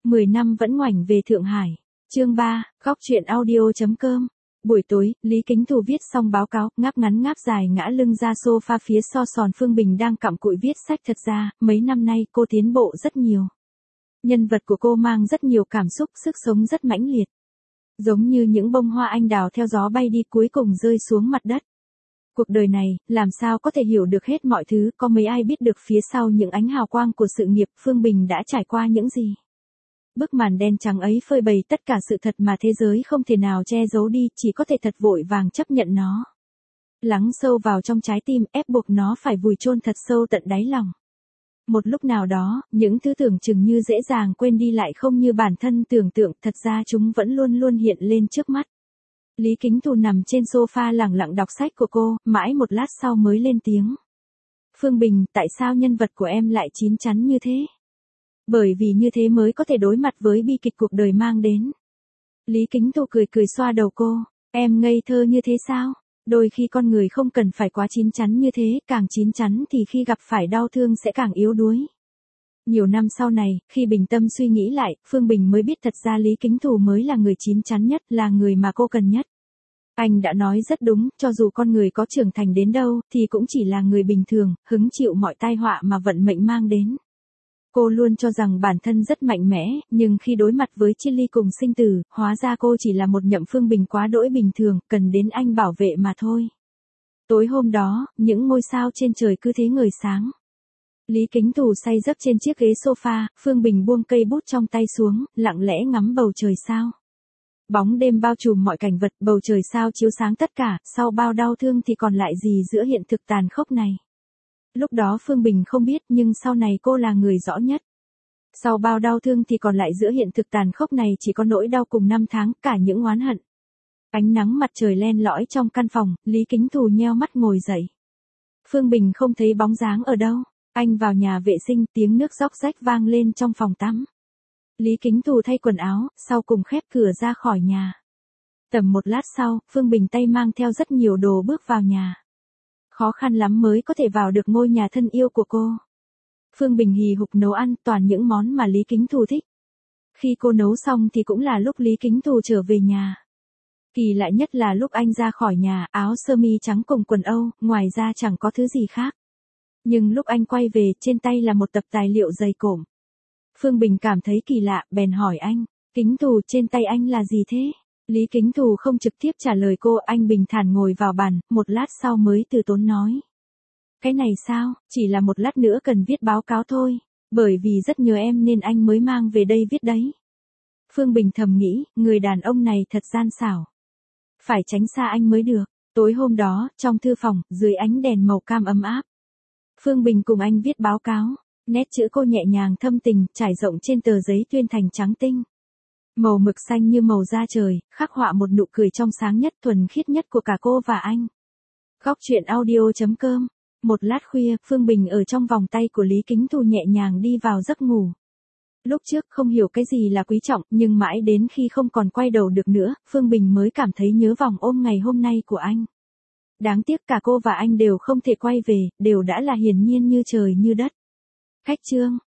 10 năm vẫn ngoảnh về Thượng Hải. Chương 3, góc truyện audio.com. Buổi tối, Lý Kính Thù viết xong báo cáo, ngáp ngắn ngáp dài ngã lưng ra sofa phía so sòn Phương Bình đang cặm cụi viết sách. Thật ra, mấy năm nay cô tiến bộ rất nhiều. Nhân vật của cô mang rất nhiều cảm xúc, sức sống rất mãnh liệt. Giống như những bông hoa anh đào theo gió bay đi cuối cùng rơi xuống mặt đất. Cuộc đời này, làm sao có thể hiểu được hết mọi thứ, có mấy ai biết được phía sau những ánh hào quang của sự nghiệp Phương Bình đã trải qua những gì. Bức màn đen trắng ấy phơi bày tất cả sự thật mà thế giới không thể nào che giấu đi, chỉ có thể thật vội vàng chấp nhận nó. Lắng sâu vào trong trái tim, ép buộc nó phải vùi chôn thật sâu tận đáy lòng. Một lúc nào đó, những thứ tưởng chừng như dễ dàng quên đi lại không như bản thân tưởng tượng, thật ra chúng vẫn luôn luôn hiện lên trước mắt. Lý Kính Thù nằm trên sofa lẳng lặng đọc sách của cô, mãi một lát sau mới lên tiếng. Phương Bình, tại sao nhân vật của em lại chín chắn như thế? Bởi vì như thế mới có thể đối mặt với bi kịch cuộc đời mang đến. Lý Kính Thù cười cười xoa đầu cô, em ngây thơ như thế sao? Đôi khi con người không cần phải quá chín chắn như thế, càng chín chắn thì khi gặp phải đau thương sẽ càng yếu đuối. Nhiều năm sau này, khi bình tâm suy nghĩ lại, Phương Bình mới biết thật ra Lý Kính Thù mới là người chín chắn nhất, là người mà cô cần nhất. Anh đã nói rất đúng, cho dù con người có trưởng thành đến đâu, thì cũng chỉ là người bình thường, hứng chịu mọi tai họa mà vận mệnh mang đến. Cô luôn cho rằng bản thân rất mạnh mẽ, nhưng khi đối mặt với chia ly cùng sinh tử, hóa ra cô chỉ là một nhậm Phương Bình quá đỗi bình thường, cần đến anh bảo vệ mà thôi. Tối hôm đó, những ngôi sao trên trời cứ thế ngời sáng. Lý Kính Thù say giấc trên chiếc ghế sofa, Phương Bình buông cây bút trong tay xuống, lặng lẽ ngắm bầu trời sao. Bóng đêm bao trùm mọi cảnh vật, bầu trời sao chiếu sáng tất cả, sau bao đau thương thì còn lại gì giữa hiện thực tàn khốc này. Lúc đó Phương Bình không biết, nhưng sau này cô là người rõ nhất. Sau bao đau thương thì còn lại giữa hiện thực tàn khốc này chỉ có nỗi đau cùng năm tháng, cả những oán hận. Ánh nắng mặt trời len lỏi trong căn phòng, Lý Kính Thù nheo mắt ngồi dậy. Phương Bình không thấy bóng dáng ở đâu. Anh vào nhà vệ sinh, tiếng nước róc rách vang lên trong phòng tắm. Lý Kính Thù thay quần áo, sau cùng khép cửa ra khỏi nhà. Tầm một lát sau, Phương Bình tay mang theo rất nhiều đồ bước vào nhà. Khó khăn lắm mới có thể vào được ngôi nhà thân yêu của cô. Phương Bình hì hục nấu ăn toàn những món mà Lý Kính Thù thích. Khi cô nấu xong thì cũng là lúc Lý Kính Thù trở về nhà. Kỳ lạ nhất là lúc anh ra khỏi nhà, áo sơ mi trắng cùng quần Âu, ngoài ra chẳng có thứ gì khác. Nhưng lúc anh quay về, trên tay là một tập tài liệu dày cộm. Phương Bình cảm thấy kỳ lạ, bèn hỏi anh, Kính Thù, trên tay anh là gì thế? Lý Kính Thù không trực tiếp trả lời cô, anh bình thản ngồi vào bàn, một lát sau mới từ tốn nói. Cái này sao, chỉ là một lát nữa cần viết báo cáo thôi, bởi vì rất nhớ em nên anh mới mang về đây viết đấy. Phương Bình thầm nghĩ, người đàn ông này thật gian xảo. Phải tránh xa anh mới được. Tối hôm đó, trong thư phòng, dưới ánh đèn màu cam ấm áp. Phương Bình cùng anh viết báo cáo, nét chữ cô nhẹ nhàng thâm tình, trải rộng trên tờ giấy tuyên thành trắng tinh. Màu mực xanh như màu da trời, khắc họa một nụ cười trong sáng nhất, thuần khiết nhất của cả cô và anh. Góc truyện audio.com. Một lát khuya, Phương Bình ở trong vòng tay của Lý Kính Thù nhẹ nhàng đi vào giấc ngủ. Lúc trước không hiểu cái gì là quý trọng, nhưng mãi đến khi không còn quay đầu được nữa, Phương Bình mới cảm thấy nhớ vòng ôm ngày hôm nay của anh. Đáng tiếc cả cô và anh đều không thể quay về, đều đã là hiển nhiên như trời như đất. Khách chương.